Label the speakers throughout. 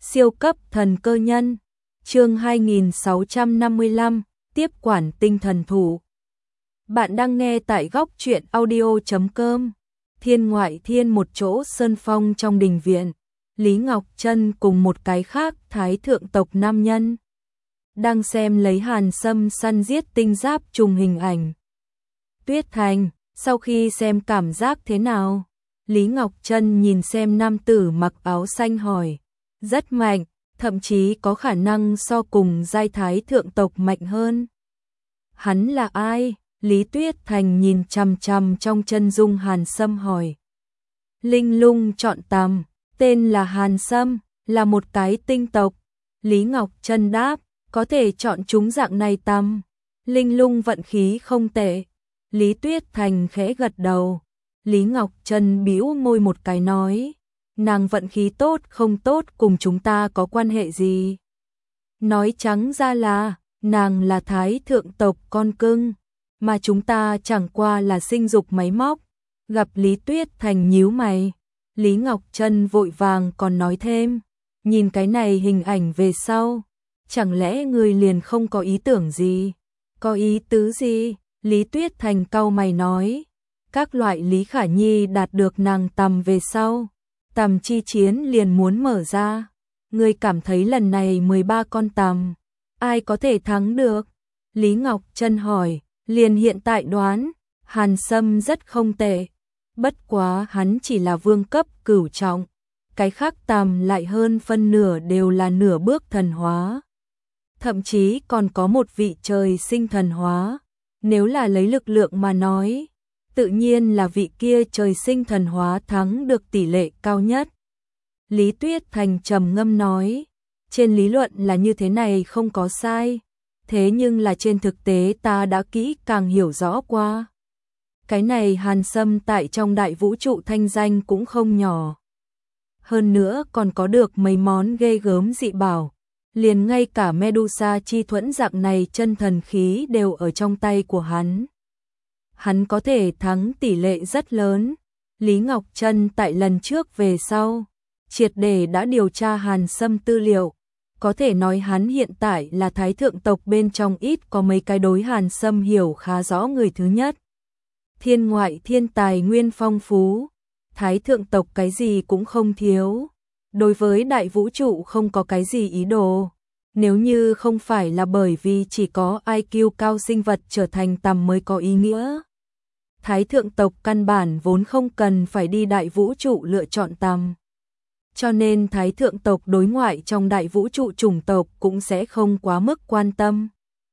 Speaker 1: Siêu cấp thần cơ nhân. Chương 2655, tiếp quản tinh thần thủ. Bạn đang nghe tại góc truyện audio.com. Thiên ngoại thiên, một chỗ sơn phong trong đình viện, Lý Ngọc Trân cùng một cái khác thái thượng tộc nam nhân đang xem lấy Hàn Sâm săn giết tinh giáp trùng hình ảnh. Tuyết Thành, sau khi xem cảm giác thế nào? Lý Ngọc Trân nhìn xem nam tử mặc áo xanh hỏi. Rất mạnh, thậm chí có khả năng so cùng giai thái thượng tộc mạnh hơn. Hắn là ai? Lý Tuyết Thành nhìn chằm chằm trong chân dung Hàn Sâm hỏi. Linh lung chọn tằm, tên là Hàn Sâm, là một cái tinh tộc. Lý Ngọc Trân đáp, có thể chọn chúng dạng này tằm. Linh lung vận khí không tệ. Lý Tuyết Thành khẽ gật đầu. Lý Ngọc Trân bĩu môi một cái nói, nàng vận khí tốt không tốt cùng chúng ta có quan hệ gì? Nói trắng ra là, nàng là thái thượng tộc con cưng, mà chúng ta chẳng qua là sinh dục máy móc. Gặp Lý Tuyết Thành nhíu mày, Lý Ngọc Trân vội vàng còn nói thêm, nhìn cái này hình ảnh về sau, chẳng lẽ người liền không có ý tưởng gì? Có ý tứ gì? Lý Tuyết Thành cau mày nói, các loại Lý Khả Nhi đạt được nàng tằm về sau, tằm chi chiến liền muốn mở ra. Ngươi cảm thấy lần này 13 con tằm, ai có thể thắng được? Lý Ngọc Trân hỏi, liền hiện tại đoán, Hàn Sâm rất không tệ. Bất quá hắn chỉ là vương cấp cửu trọng, cái khác tằm lại hơn phân nửa đều là nửa bước thần hóa. Thậm chí còn có một vị trời sinh thần hóa. Nếu là lấy lực lượng mà nói, tự nhiên là vị kia trời sinh thần hóa thắng được tỷ lệ cao nhất. Lý Tuyết Thành trầm ngâm nói, trên lý luận là như thế này không có sai, thế nhưng là trên thực tế ta đã kỹ càng hiểu rõ qua. Cái này Hàn Sâm tại trong đại vũ trụ thanh danh cũng không nhỏ. Hơn nữa còn có được mấy món ghê gớm dị bảo, liền ngay cả Medusa chi thuẫn dạng này chân thần khí đều ở trong tay của hắn. Hắn có thể thắng tỷ lệ rất lớn. Lý Ngọc Trân tại lần trước về sau, triệt để đã điều tra Hàn Sâm tư liệu, có thể nói hắn hiện tại là thái thượng tộc bên trong ít có mấy cái đối Hàn Sâm hiểu khá rõ người thứ nhất. Thiên ngoại thiên tài nguyên phong phú, thái thượng tộc cái gì cũng không thiếu. Đối với đại vũ trụ không có cái gì ý đồ. Nếu như không phải là bởi vì chỉ có IQ cao sinh vật trở thành tằm mới có ý nghĩa, thái thượng tộc căn bản vốn không cần phải đi đại vũ trụ lựa chọn tằm. Cho nên thái thượng tộc đối ngoại trong đại vũ trụ chủng tộc cũng sẽ không quá mức quan tâm.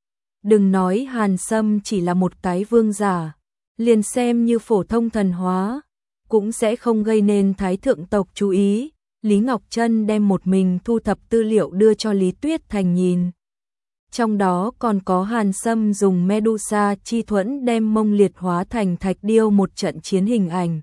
Speaker 1: Đừng nói Hàn Sâm chỉ là một cái vương giả, liền xem như phổ thông thần hóa, cũng sẽ không gây nên thái thượng tộc chú ý. Lý Ngọc Trân đem một mình thu thập tư liệu đưa cho Lý Tuyết Thành nhìn. Trong đó còn có Hàn Sâm dùng Medusa chi thuẫn đem mông liệt hóa thành thạch điêu một trận chiến hình ảnh.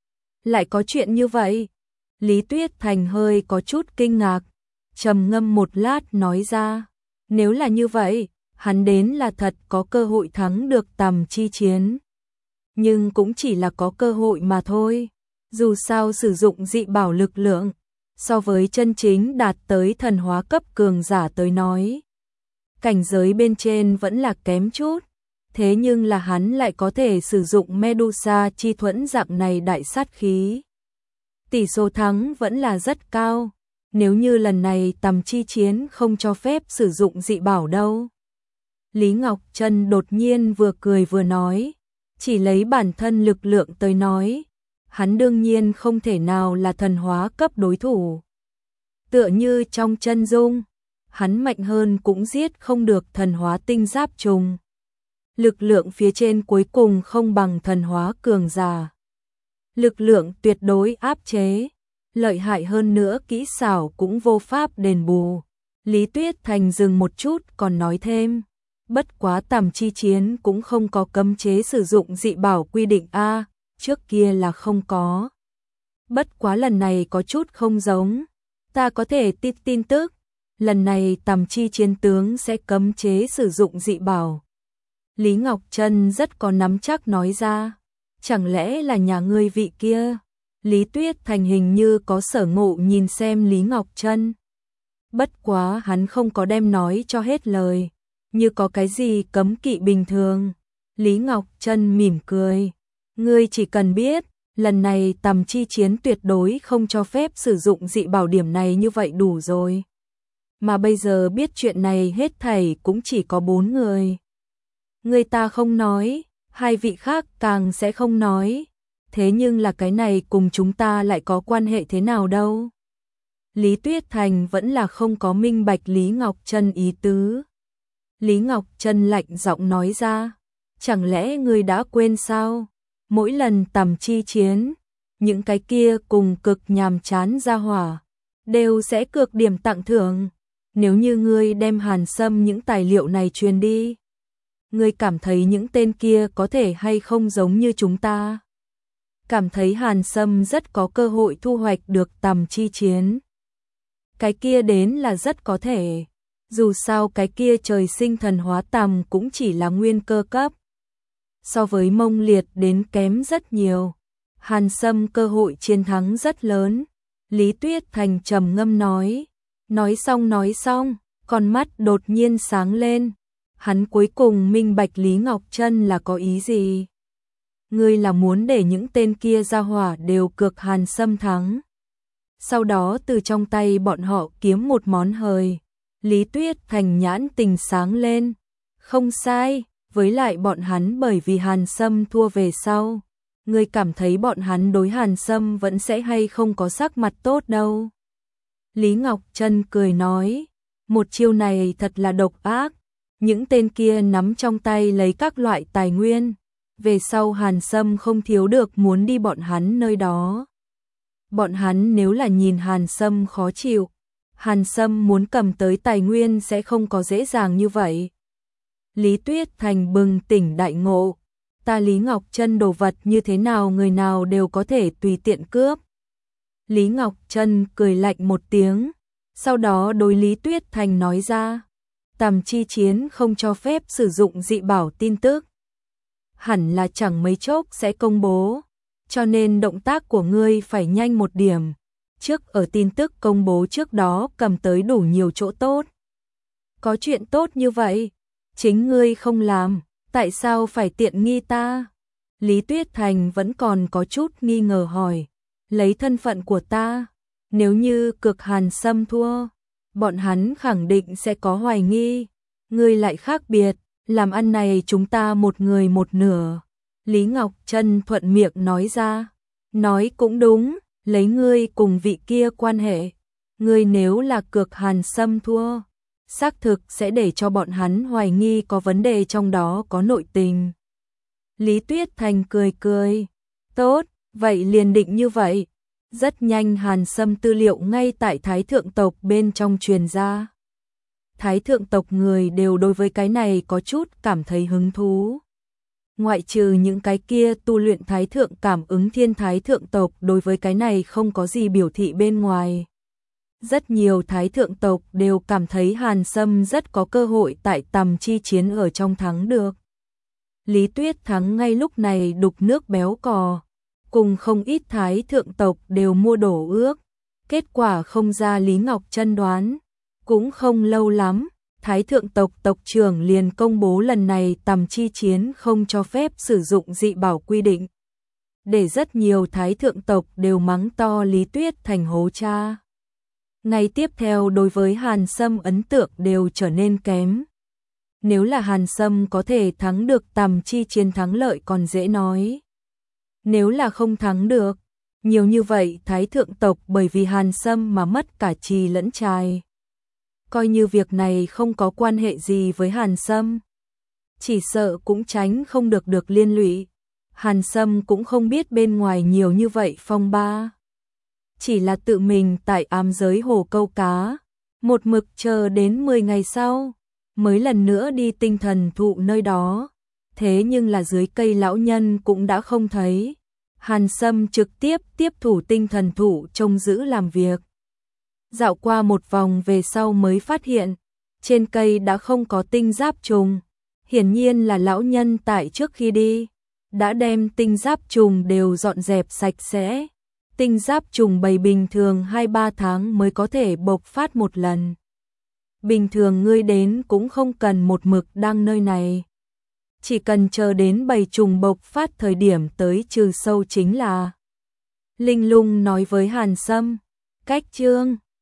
Speaker 1: Lại có chuyện như vậy? Lý Tuyết Thành hơi có chút kinh ngạc, trầm ngâm một lát nói ra, nếu là như vậy, hắn đến là thật có cơ hội thắng được tằm chi chiến. Nhưng cũng chỉ là có cơ hội mà thôi, dù sao sử dụng dị bảo lực lượng, so với chân chính đạt tới thần hóa cấp cường giả tới nói, cảnh giới bên trên vẫn là kém chút, thế nhưng là hắn lại có thể sử dụng Medusa chi thuẫn dạng này đại sát khí. Tỷ số thắng vẫn là rất cao, nếu như lần này tằm chi chiến không cho phép sử dụng dị bảo đâu. Lý Ngọc Trân đột nhiên vừa cười vừa nói, chỉ lấy bản thân lực lượng tới nói, hắn đương nhiên không thể nào là thần hóa cấp đối thủ. Tựa như trong chân dung, hắn mạnh hơn cũng giết không được thần hóa tinh giáp trùng. Lực lượng phía trên cuối cùng không bằng thần hóa cường giả. Lực lượng tuyệt đối áp chế, lợi hại hơn nữa kỹ xảo cũng vô pháp đền bù. Lý Tuyết Thành dừng một chút còn nói thêm, bất quá tằm chi chiến cũng không có cấm chế sử dụng dị bảo quy định a, trước kia là không có. Bất quá lần này có chút không giống, ta có thể tin tức, lần này tằm chi chiến tướng sẽ cấm chế sử dụng dị bảo. Lý Ngọc Trân rất có nắm chắc nói ra, chẳng lẽ là nhà ngươi vị kia? Lý Tuyết Thành hình như có sở ngộ nhìn xem Lý Ngọc Trân. Bất quá hắn không có đem nói cho hết lời, như có cái gì cấm kỵ bình thường. Lý Ngọc Trân mỉm cười, ngươi chỉ cần biết, lần này Tầm Chi Chiến tuyệt đối không cho phép sử dụng dị bảo điểm này như vậy đủ rồi. Mà bây giờ biết chuyện này hết thảy cũng chỉ có 4 người. Người ta không nói, 2 vị khác càng sẽ không nói. Thế nhưng là cái này cùng chúng ta lại có quan hệ thế nào đâu? Lý Tuyết Thành vẫn là không có minh bạch Lý Ngọc Trân ý tứ. Lý Ngọc Trân lạnh giọng nói ra, chẳng lẽ ngươi đã quên sao? Mỗi lần Tầm Chi Chiến, những cái kia cùng cực nhàm chán ra hỏa, đều sẽ cược điểm tặng thưởng. Nếu như ngươi đem Hàn Sâm những tài liệu này truyền đi, ngươi cảm thấy những tên kia có thể hay không giống như chúng ta? Cảm thấy Hàn Sâm rất có cơ hội thu hoạch được Tầm Chi Chiến. Cái kia đến là rất có thể, dù sao cái kia trời sinh thần hóa tầm cũng chỉ là nguyên cơ cấp. So với Mông Liệt đến kém rất nhiều. Hàn Sâm cơ hội chiến thắng rất lớn. Lý Tuyết Thành trầm ngâm nói xong, con mắt đột nhiên sáng lên. Hắn cuối cùng minh bạch Lý Ngọc Trân là có ý gì. Ngươi là muốn để những tên kia ra hỏa đều cược Hàn Sâm thắng, sau đó từ trong tay bọn họ kiếm một món hời. Lý Tuyết Thành nhãn tình sáng lên. Không sai, với lại bọn hắn bởi vì Hàn Sâm thua về sau, ngươi cảm thấy bọn hắn đối Hàn Sâm vẫn sẽ hay không có sắc mặt tốt đâu. Lý Ngọc Trân cười nói, một chiêu này thật là độc ác. Những tên kia nắm trong tay lấy các loại tài nguyên, về sau Hàn Sâm không thiếu được muốn đi bọn hắn nơi đó. Bọn hắn nếu là nhìn Hàn Sâm khó chịu, Hàn Sâm muốn cầm tới tài nguyên sẽ không có dễ dàng như vậy. Lý Tuyết Thành bừng tỉnh đại ngộ, ta Lý Ngọc Trân đồ vật như thế nào người nào đều có thể tùy tiện cướp. Lý Ngọc Trân cười lạnh một tiếng, sau đó đối Lý Tuyết Thành nói ra, Tầm Chi Chiến không cho phép sử dụng dị bảo tin tức. Hẳn là chẳng mấy chốc sẽ công bố, cho nên động tác của ngươi phải nhanh một điểm. Trước ở tin tức công bố trước đó cầm tới đủ nhiều chỗ tốt. Có chuyện tốt như vậy, chính ngươi không làm, tại sao phải tiện nghi ta? Lý Tuyết Thành vẫn còn có chút nghi ngờ hỏi, lấy thân phận của ta, nếu như cực Hàn Sâm thua, bọn hắn khẳng định sẽ có hoài nghi. Ngươi lại khác biệt, làm ăn này chúng ta một người một nửa. Lý Ngọc Trân thuận miệng nói ra, nói cũng đúng, lấy ngươi cùng vị kia quan hệ, ngươi nếu là cược Hàn Sâm thua, xác thực sẽ để cho bọn hắn hoài nghi có vấn đề trong đó có nội tình. Lý Tuyết Thành cười cười, tốt, vậy liền định như vậy. Rất nhanh Hàn Sâm tư liệu ngay tại Thái Thượng tộc bên trong truyền ra. Thái Thượng tộc người đều đối với cái này có chút cảm thấy hứng thú. Ngoại trừ những cái kia tu luyện Thái Thượng cảm ứng thiên Thái Thượng tộc đối với cái này không có gì biểu thị bên ngoài. Rất nhiều Thái Thượng tộc đều cảm thấy Hàn Sâm rất có cơ hội tại Tầm Chi Chiến ở trong thắng được. Lý Tuyết thắng ngay lúc này đục nước béo cò, cùng không ít Thái Thượng tộc đều mua đổ ước. Kết quả không ra Lý Ngọc Trân đoán. Cũng không lâu lắm, Thái Thượng tộc tộc trưởng liền công bố lần này Tầm Chi Chiến không cho phép sử dụng dị bảo quy định. Để rất nhiều Thái Thượng tộc đều mắng to Lý Tuyết Thành hố cha. Ngày tiếp theo đối với Hàn Sâm ấn tượng đều trở nên kém. Nếu là Hàn Sâm có thể thắng được Tầm Chi Chiến thắng lợi còn dễ nói. Nếu là không thắng được, nhiều như vậy Thái Thượng tộc bởi vì Hàn Sâm mà mất cả trì lẫn trài. Coi như việc này không có quan hệ gì với Hàn Sâm, chỉ sợ cũng tránh không được liên lụy. Hàn Sâm cũng không biết bên ngoài nhiều như vậy phong ba. Chỉ là tự mình tại ám giới hồ câu cá, một mực chờ đến 10 ngày sau, mới lần nữa đi tinh thần thụ nơi đó. Thế nhưng là dưới cây lão nhân cũng đã không thấy. Hàn Sâm trực tiếp tiếp thủ tinh thần thụ trông giữ làm việc. Dạo qua một vòng về sau mới phát hiện, trên cây đã không có tinh giáp trùng. Hiển nhiên là lão nhân tại trước khi đi, đã đem tinh giáp trùng đều dọn dẹp sạch sẽ. Tinh giáp trùng bầy bình thường 2-3 tháng mới có thể bộc phát một lần. bình thường ngươi đến cũng không cần một mực đang nơi này. Chỉ cần chờ đến bầy trùng bộc phát thời điểm tới trừ sâu chính là. Linh Lung nói với Hàn Sâm, cách chương